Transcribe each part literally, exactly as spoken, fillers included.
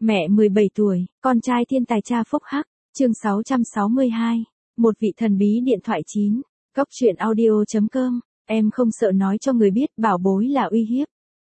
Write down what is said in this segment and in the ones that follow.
Mẹ mười bảy tuổi, con trai thiên tài cha phúc hắc, chương sáu trăm sáu mươi hai, một vị thần bí điện thoại chín, góc truyện audio.com, em không sợ nói cho người biết bảo bối là uy hiếp.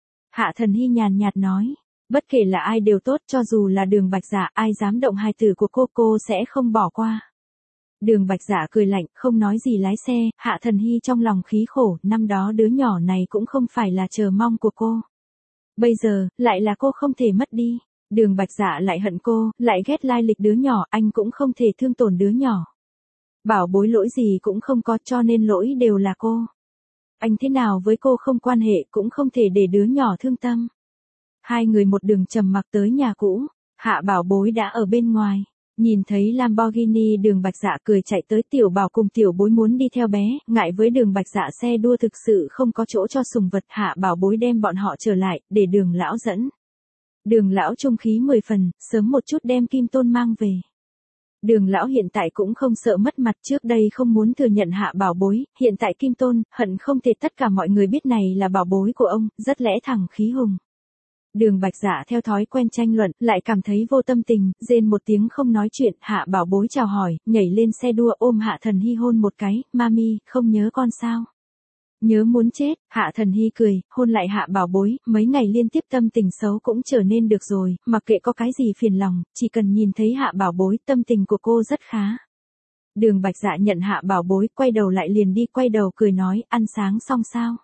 Hạ Thần Hy nhàn nhạt nói, bất kể là ai đều tốt, cho dù là Đường Bạch Dạ, ai dám động hài tử của cô cô sẽ không bỏ qua. Đường Bạch Dạ cười lạnh, không nói gì lái xe. Hạ Thần Hy trong lòng khí khổ, năm đó đứa nhỏ này cũng không phải là chờ mong của cô. Bây giờ, lại là cô không thể mất đi. Đường Bạch Dạ lại hận cô, lại ghét lai lịch đứa nhỏ, anh cũng không thể thương tổn đứa nhỏ. Bảo bối lỗi gì cũng không có, cho nên lỗi đều là cô. Anh thế nào với cô không quan hệ, cũng không thể để đứa nhỏ thương tâm. Hai người một đường trầm mặc tới nhà cũ, Hạ Bảo Bối đã ở bên ngoài. Nhìn thấy Lamborghini, Đường Bạch Dạ cười chạy tới. Tiểu Bảo cùng Tiểu Bối muốn đi theo bé, ngại với Đường Bạch Dạ xe đua thực sự không có chỗ cho sùng vật. Hạ Bảo Bối đem bọn họ trở lại, để Đường lão dẫn. Đường lão trung khí mười phần, sớm một chút đem Kim Tôn mang về. Đường lão hiện tại cũng không sợ mất mặt, trước đây không muốn thừa nhận Hạ Bảo Bối, hiện tại Kim Tôn, hận không thể tất cả mọi người biết này là bảo bối của ông, rất lẽ thẳng khí hùng. Đường Bạch Dạ theo thói quen tranh luận, lại cảm thấy vô tâm tình, rên một tiếng không nói chuyện. Hạ Bảo Bối chào hỏi, nhảy lên xe đua ôm Hạ Thần Hy hôn một cái, mami, không nhớ con sao? Nhớ muốn chết. Hạ Thần Hy cười, hôn lại Hạ Bảo Bối, mấy ngày liên tiếp tâm tình xấu cũng trở nên được rồi, mặc kệ có cái gì phiền lòng, chỉ cần nhìn thấy Hạ Bảo Bối, tâm tình của cô rất khá. Đường Bạch Dạ nhận Hạ Bảo Bối, quay đầu lại liền đi, quay đầu cười nói, ăn sáng xong sao?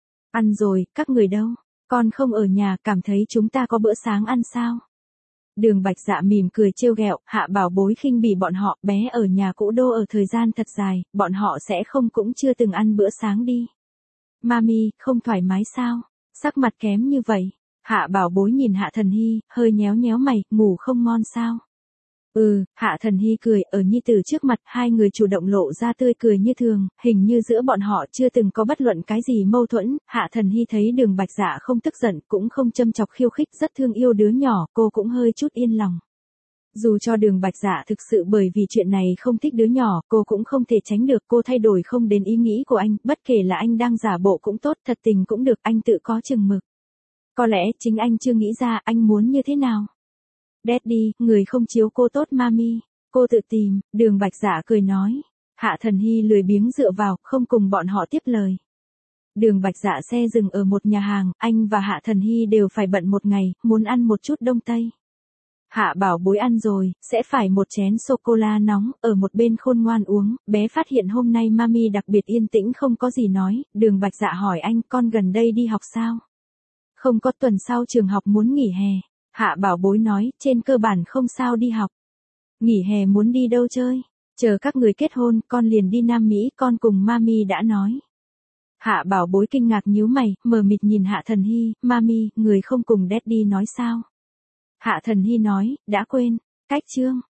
Ăn rồi, các người đâu? Con không ở nhà, cảm thấy chúng ta có bữa sáng ăn sao? Đường Bạch Dạ mỉm cười trêu ghẹo. Hạ Bảo Bối khinh bỉ bọn họ, bé ở nhà cũ đô ở thời gian thật dài, bọn họ sẽ không cũng chưa từng ăn bữa sáng đi. Mami, không thoải mái sao? Sắc mặt kém như vậy. Hạ Bảo Bối nhìn Hạ Thần Hy, hơi nhéo nhéo mày, ngủ không ngon sao? Ừ, Hạ Thần Hy cười, ở nhi tử trước mặt, hai người chủ động lộ ra tươi cười như thường, hình như giữa bọn họ chưa từng có bất luận cái gì mâu thuẫn. Hạ Thần Hy thấy Đường Bạch Dạ không tức giận, cũng không châm chọc khiêu khích, rất thương yêu đứa nhỏ, cô cũng hơi chút yên lòng. Dù cho Đường Bạch Dạ thực sự bởi vì chuyện này không thích đứa nhỏ, cô cũng không thể tránh được, cô thay đổi không đến ý nghĩ của anh, bất kể là anh đang giả bộ cũng tốt, thật tình cũng được, anh tự có chừng mực. Có lẽ chính anh chưa nghĩ ra anh muốn như thế nào. Daddy, người không chiếu cô tốt mami, cô tự tìm. Đường Bạch Dạ cười nói. Hạ Thần Hy lười biếng dựa vào, không cùng bọn họ tiếp lời. Đường Bạch Dạ xe dừng ở một nhà hàng, anh và Hạ Thần Hy đều phải bận một ngày, muốn ăn một chút đông tây. Hạ Bảo Bối ăn rồi, sẽ phải một chén sô-cô-la nóng, ở một bên khôn ngoan uống. Bé phát hiện hôm nay mami đặc biệt yên tĩnh không có gì nói. Đường Bạch Dạ hỏi anh, con gần đây đi học sao? Không có, tuần sau trường học muốn nghỉ hè. Hạ Bảo Bối nói, trên cơ bản không sao đi học. Nghỉ hè muốn đi đâu chơi? Chờ các người kết hôn, con liền đi Nam Mỹ, con cùng mami đã nói. Hạ Bảo Bối kinh ngạc nhíu mày, mờ mịt nhìn Hạ Thần Hy, mami, người không cùng daddy nói sao? Hạ Thần Hy nói, đã quên, cách chương.